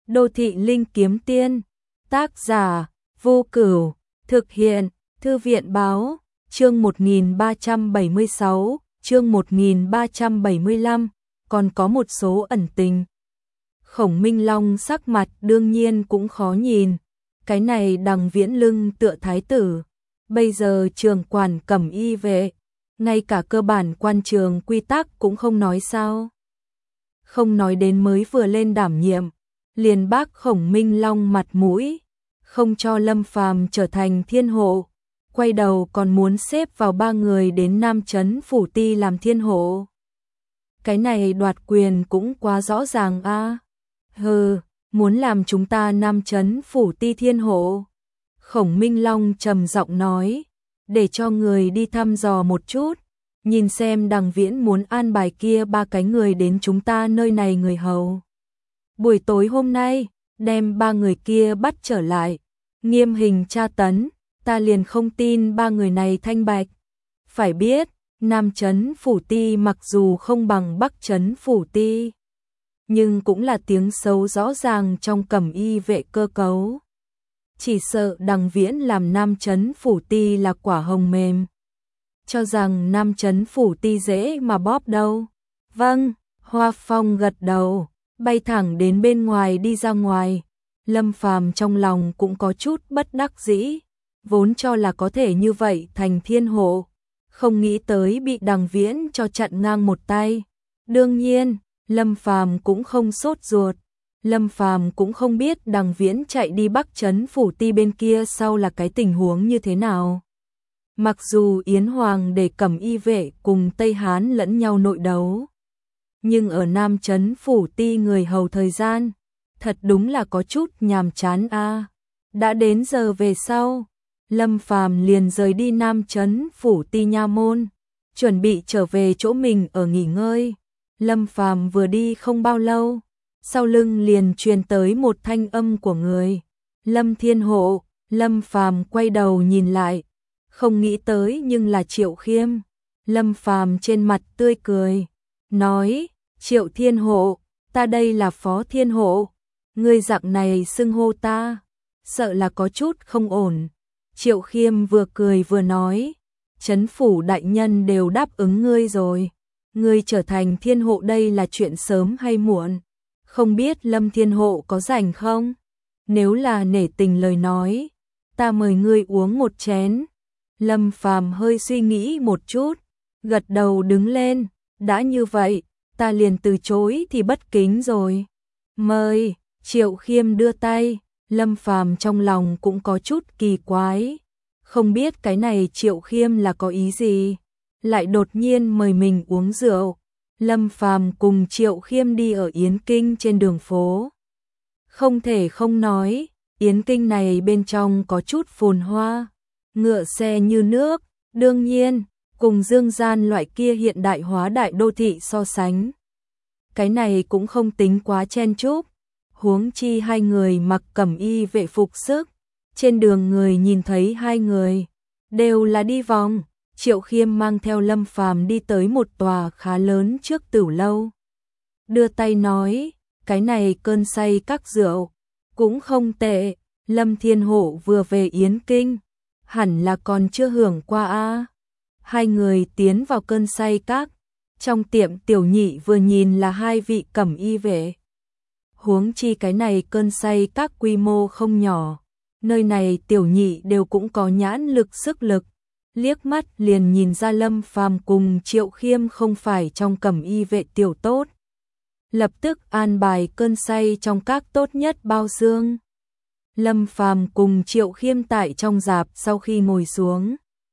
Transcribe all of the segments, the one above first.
Đô thị linh kiếm tiên, tác giả, Vô Cửu, thực hiện, Thư viện báo, chương 1376, chương 1375, còn có một số ẩn tình. Khổng Minh Long sắc mặt đương nhiên cũng khó nhìn, cái này Đằng Viễn lưng tựa thái tử, bây giờ trường quản cẩm y vệ, ngay cả cơ bản quan trường quy tắc cũng không nói sao. Không nói đến mới vừa lên đảm nhiệm, liền bác Khổng Minh Long mặt mũi, không cho Lâm Phàm trở thành thiên hộ, quay đầu còn muốn xếp vào 3 người đến Nam Trấn Phủ Ti làm thiên hộ. Cái này đoạt quyền cũng quá rõ ràng a. Hừ, muốn làm chúng ta Nam Trấn Phủ Ti thiên hộ. Khổng Minh Long trầm giọng nói, để cho người đi thăm dò một chút, nhìn xem Đằng Viễn muốn an bài kia 3 cái người đến chúng ta nơi này người hầu. Buổi tối hôm nay, đem 3 người kia bắt trở lại, nghiêm hình tra tấn, ta liền không tin 3 người này thanh bạch. Phải biết, Nam Trấn Phủ Ti mặc dù không bằng Bắc Trấn Phủ Ti, nhưng cũng là tiếng xấu rõ ràng trong cẩm y vệ cơ cấu. Chỉ sợ Đằng Viễn làm Nam Trấn Phủ Ti là quả hồng mềm. Cho rằng Nam Trấn Phủ Ti dễ mà bóp đâu. Vâng, Hoa Phong gật đầu, bay thẳng đến bên ngoài đi ra ngoài. Lâm Phàm trong lòng cũng có chút bất đắc dĩ, vốn cho là có thể như vậy thành thiên hộ, không nghĩ tới bị Đằng Viễn cho chặn ngang một tay. Đương nhiên, Lâm Phàm cũng không sốt ruột. Lâm Phàm cũng không biết Đằng Viễn chạy đi Bắc Trấn Phủ Ti bên kia sau là cái tình huống như thế nào. Mặc dù Yến Hoàng để cẩm y vệ cùng Tây Hán lẫn nhau nội đấu, nhưng ở Nam Trấn Phủ Ti người hầu thời gian, thật đúng là có chút nhàm chán a. Đã đến giờ về sau, Lâm Phàm liền rời đi Nam Trấn Phủ Ti nha môn, chuẩn bị trở về chỗ mình ở nghỉ ngơi. Lâm Phàm vừa đi không bao lâu, sau lưng liền truyền tới một thanh âm của người. Lâm Thiên Hộ. Lâm Phàm quay đầu nhìn lại, không nghĩ tới nhưng là Triệu Khiêm. Lâm Phàm trên mặt tươi cười, nói, Triệu Thiên Hộ, ta đây là Phó Thiên Hộ, ngươi dạng này xưng hô ta, sợ là có chút không ổn. Triệu Khiêm vừa cười vừa nói, Trấn phủ đại nhân đều đáp ứng ngươi rồi, ngươi trở thành thiên hộ đây là chuyện sớm hay muộn, không biết Lâm Thiên Hộ có rảnh không? Nếu là nể tình lời nói, ta mời ngươi uống một chén. Lâm Phàm hơi suy nghĩ một chút, gật đầu đứng lên, đã như vậy, ta liền từ chối thì bất kính rồi. Mời. Triệu Khiêm đưa tay, Lâm Phàm trong lòng cũng có chút kỳ quái, không biết cái này Triệu Khiêm là có ý gì, lại đột nhiên mời mình uống rượu. Lâm Phàm cùng Triệu Khiêm đi ở Yến Kinh trên đường phố. Không thể không nói, Yến Kinh này bên trong có chút phồn hoa, ngựa xe như nước, đương nhiên, cùng Dương Gian loại kia hiện đại hóa đại đô thị so sánh, cái này cũng không tính quá chen chúc. Huống chi hai người mặc cẩm y vệ phục sức, trên đường người nhìn thấy hai người đều là đi vòng. Triệu Khiêm mang theo Lâm Phàm đi tới một tòa khá lớn trước tửu lâu, đưa tay nói, cái này cơn say các rượu cũng không tệ, Lâm Thiên Hộ vừa về Yến Kinh, hẳn là còn chưa hưởng qua a. Hai người tiến vào cơn say các, trong tiệm tiểu nhị vừa nhìn là hai vị cẩm y vệ. Huống chi cái này cơn say các quy mô không nhỏ, nơi này tiểu nhị đều cũng có nhãn lực sức lực, liếc mắt liền nhìn ra Lâm Phàm cùng Triệu Khiêm không phải trong cẩm y vệ tiểu tốt. Lập tức an bài cơn say trong các tốt nhất bao xương. Lâm Phàm cùng Triệu Khiêm tại trong rạp sau khi ngồi xuống,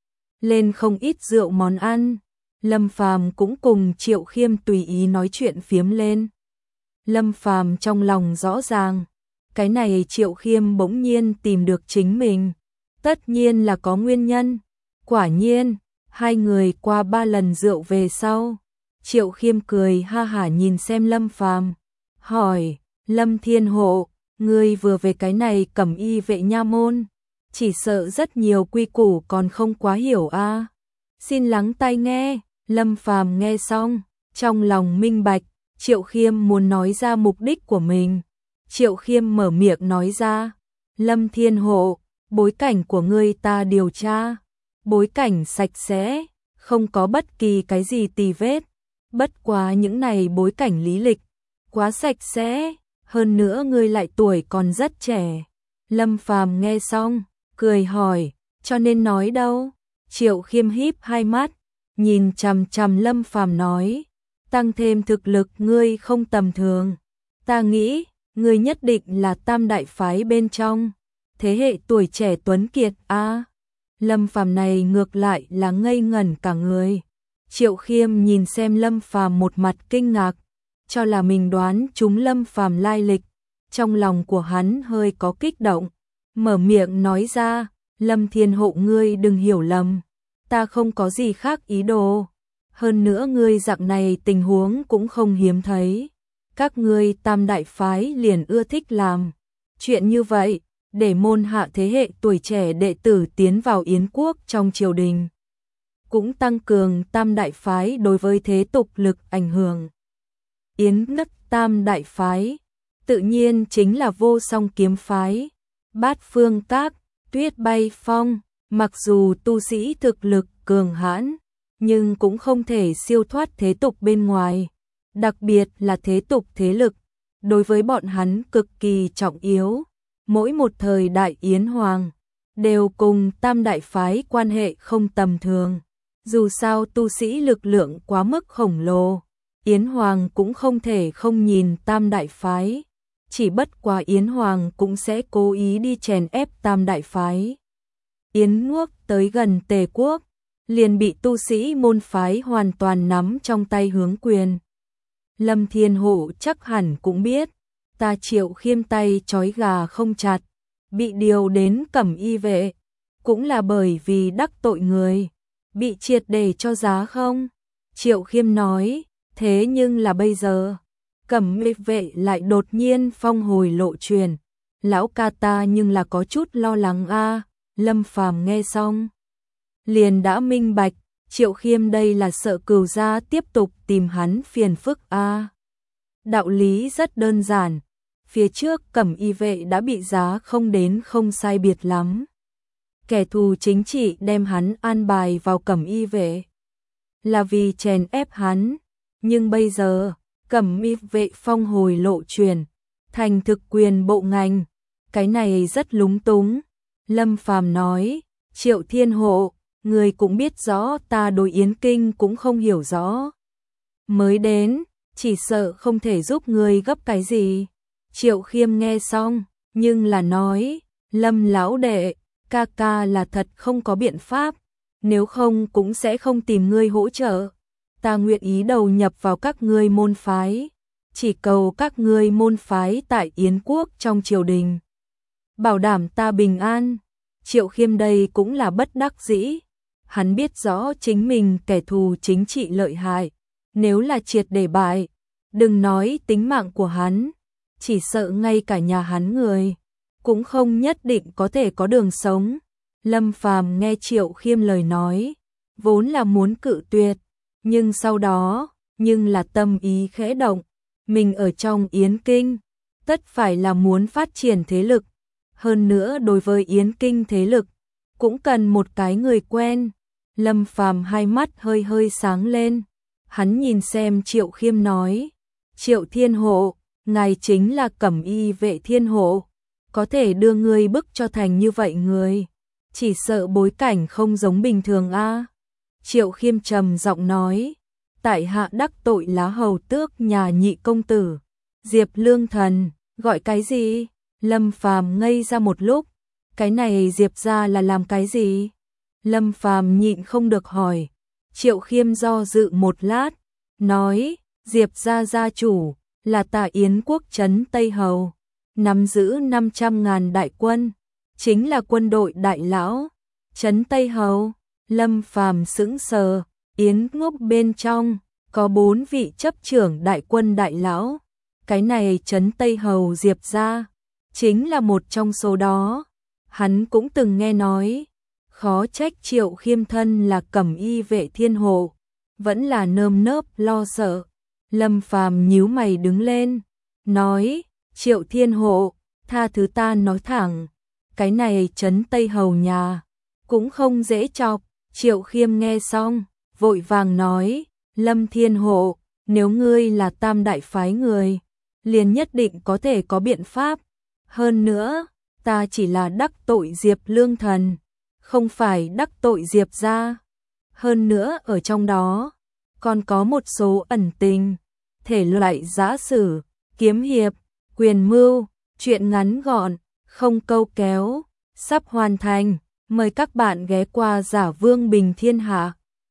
lên không ít rượu món ăn, Lâm Phàm cũng cùng Triệu Khiêm tùy ý nói chuyện phiếm lên. Lâm Phàm trong lòng rõ ràng, cái này Triệu Khiêm bỗng nhiên tìm được chính mình, tất nhiên là có nguyên nhân. Quả nhiên, hai người qua 3 lần rượu về sau, Triệu Khiêm cười ha hả nhìn xem Lâm Phàm, hỏi, Lâm Thiên Hộ, ngươi vừa về cái này cẩm y vệ nha môn, chỉ sợ rất nhiều quy củ còn không quá hiểu a. Xin lắng tai nghe. Lâm Phàm nghe xong, trong lòng minh bạch, Triệu Khiêm muốn nói ra mục đích của mình, Triệu Khiêm mở miệng nói ra, Lâm Thiên Hộ, bối cảnh của ngươi ta điều tra, bối cảnh sạch sẽ, không có bất kỳ cái gì tì vết, bất quá những này bối cảnh lý lịch, quá sạch sẽ, hơn nữa ngươi lại tuổi còn rất trẻ. Lâm Phàm nghe xong, cười hỏi, cho nên nói đâu? Triệu Khiêm híp hai mắt, nhìn chằm chằm Lâm Phàm nói, tăng thêm thực lực ngươi không tầm thường, ta nghĩ, ngươi nhất định là tam đại phái bên trong, thế hệ tuổi trẻ tuấn kiệt a. Lâm Phàm này ngược lại là ngây ngẩn cả người. Triệu Khiêm nhìn xem Lâm Phàm một mặt kinh ngạc, cho là mình đoán trúng Lâm Phàm lai lịch, trong lòng của hắn hơi có kích động, mở miệng nói ra, Lâm Thiên Hộ ngươi đừng hiểu lầm, ta không có gì khác ý đồ, hơn nữa ngươi dạng này tình huống cũng không hiếm thấy, các ngươi tam đại phái liền ưa thích làm chuyện như vậy, để môn hạ thế hệ tuổi trẻ đệ tử tiến vào Yến quốc trong triều đình, cũng tăng cường tam đại phái đối với thế tục lực ảnh hưởng. Yến đất tam đại phái, tự nhiên chính là Vô Song kiếm phái, Bát Phương Các, Tuyết Bay Phong, mặc dù tu sĩ thực lực cường hãn, nhưng cũng không thể siêu thoát thế tục bên ngoài, đặc biệt là thế tục thế lực, đối với bọn hắn cực kỳ trọng yếu. Mỗi một thời đại Yến Hoàng, đều cùng tam đại phái quan hệ không tầm thường. Dù sao tu sĩ lực lượng quá mức khổng lồ, Yến Hoàng cũng không thể không nhìn tam đại phái. Chỉ bất quá Yến Hoàng cũng sẽ cố ý đi chèn ép tam đại phái. Yến quốc tới gần Tề quốc, liền bị tu sĩ môn phái hoàn toàn nắm trong tay hướng quyền. Lâm Thiên Hộ chắc hẳn cũng biết, ta Triệu Khiêm tay trói gà không chặt, bị điều đến Cẩm Y vệ, cũng là bởi vì đắc tội người, bị triệt để cho giá không? Triệu Khiêm nói, thế nhưng là bây giờ, Cẩm Y vệ lại đột nhiên phong hồi lộ truyền, lão ca ta nhưng là có chút lo lắng a. Lâm Phàm nghe xong, liền đã minh bạch, Triệu Khiêm đây là sợ Cửu gia tiếp tục tìm hắn phiền phức a. Đạo lý rất đơn giản, phía trước Cẩm Y vệ đã bị giá không đến không sai biệt lắm. Kẻ thù chính trị đem hắn an bài vào Cẩm Y vệ, là vì chèn ép hắn, nhưng bây giờ, Cẩm Y vệ phong hồi lộ truyền, thành thực quyền bộ ngành, cái này rất lúng túng. Lâm Phàm nói, Triệu Thiên Hộ, người cũng biết rõ ta đối Yến Kinh cũng không hiểu rõ. Mới đến, chỉ sợ không thể giúp người gấp cái gì. Triệu Khiêm nghe xong, nhưng là nói, Lâm lão đệ, ca ca là thật không có biện pháp, nếu không cũng sẽ không tìm ngươi hỗ trợ. Ta nguyện ý đầu nhập vào các ngươi môn phái, chỉ cầu các ngươi môn phái tại Yến quốc trong triều đình, bảo đảm ta bình an. Triệu Khiêm đây cũng là bất đắc dĩ, hắn biết rõ chính mình kẻ thù chính trị lợi hại, nếu là triệt để bại, đừng nói tính mạng của hắn, chỉ sợ ngay cả nhà hắn người cũng không nhất định có thể có đường sống. Lâm Phàm nghe Triệu Khiêm lời nói, vốn là muốn cự tuyệt, nhưng sau đó, nhưng là tâm ý khẽ động, mình ở trong Yến Kinh, tất phải là muốn phát triển thế lực, hơn nữa đối với Yến Kinh thế lực, cũng cần một cái người quen. Lâm Phàm hai mắt hơi hơi sáng lên, hắn nhìn xem Triệu Khiêm nói, Triệu Thiên Hộ, ngài chính là Cẩm Y vệ Thiên Hộ, có thể đưa ngươi bức cho thành như vậy người, chỉ sợ bối cảnh không giống bình thường a. Triệu Khiêm trầm giọng nói, tại hạ đắc tội lá hầu tước nhà nhị công tử, Diệp Lương Thần, gọi cái gì? Lâm Phàm ngây ra một lúc, cái này Diệp gia là làm cái gì? Lâm Phàm nhịn không được hỏi. Triệu Khiêm do dự một lát, nói, Diệp gia gia chủ là Tả Yến quốc trấn Tây Hầu, nắm giữ 500.000 đại quân, chính là quân đội đại lão. Trấn Tây Hầu, Lâm Phàm sững sờ, Yến quốc bên trong có 4 vị chấp trưởng đại quân đại lão, cái này trấn Tây Hầu Diệp gia chính là một trong số đó. Hắn cũng từng nghe nói, khó trách Triệu Khiêm thân là Cẩm Y vệ Thiên Hộ, vẫn là nơm nớp lo sợ. Lâm Phàm nhíu mày đứng lên, nói, Triệu Thiên Hộ, tha thứ ta nói thẳng, cái này trấn Tây Hầu nhà, cũng không dễ chọc. Triệu Khiêm nghe xong, vội vàng nói, Lâm Thiên Hộ, nếu ngươi là Tam đại phái người, liền nhất định có thể có biện pháp. Hơn nữa, ta chỉ là đắc tội Diệp Lương Thần, không phải đắc tội Diệp gia. Hơn nữa ở trong đó, còn có một số ẩn tình, thể loại giã sử, kiếm hiệp, quyền mưu, chuyện ngắn gọn, không câu kéo, sắp hoàn thành. Mời các bạn ghé qua Giả Vương Bình Thiên Hạ.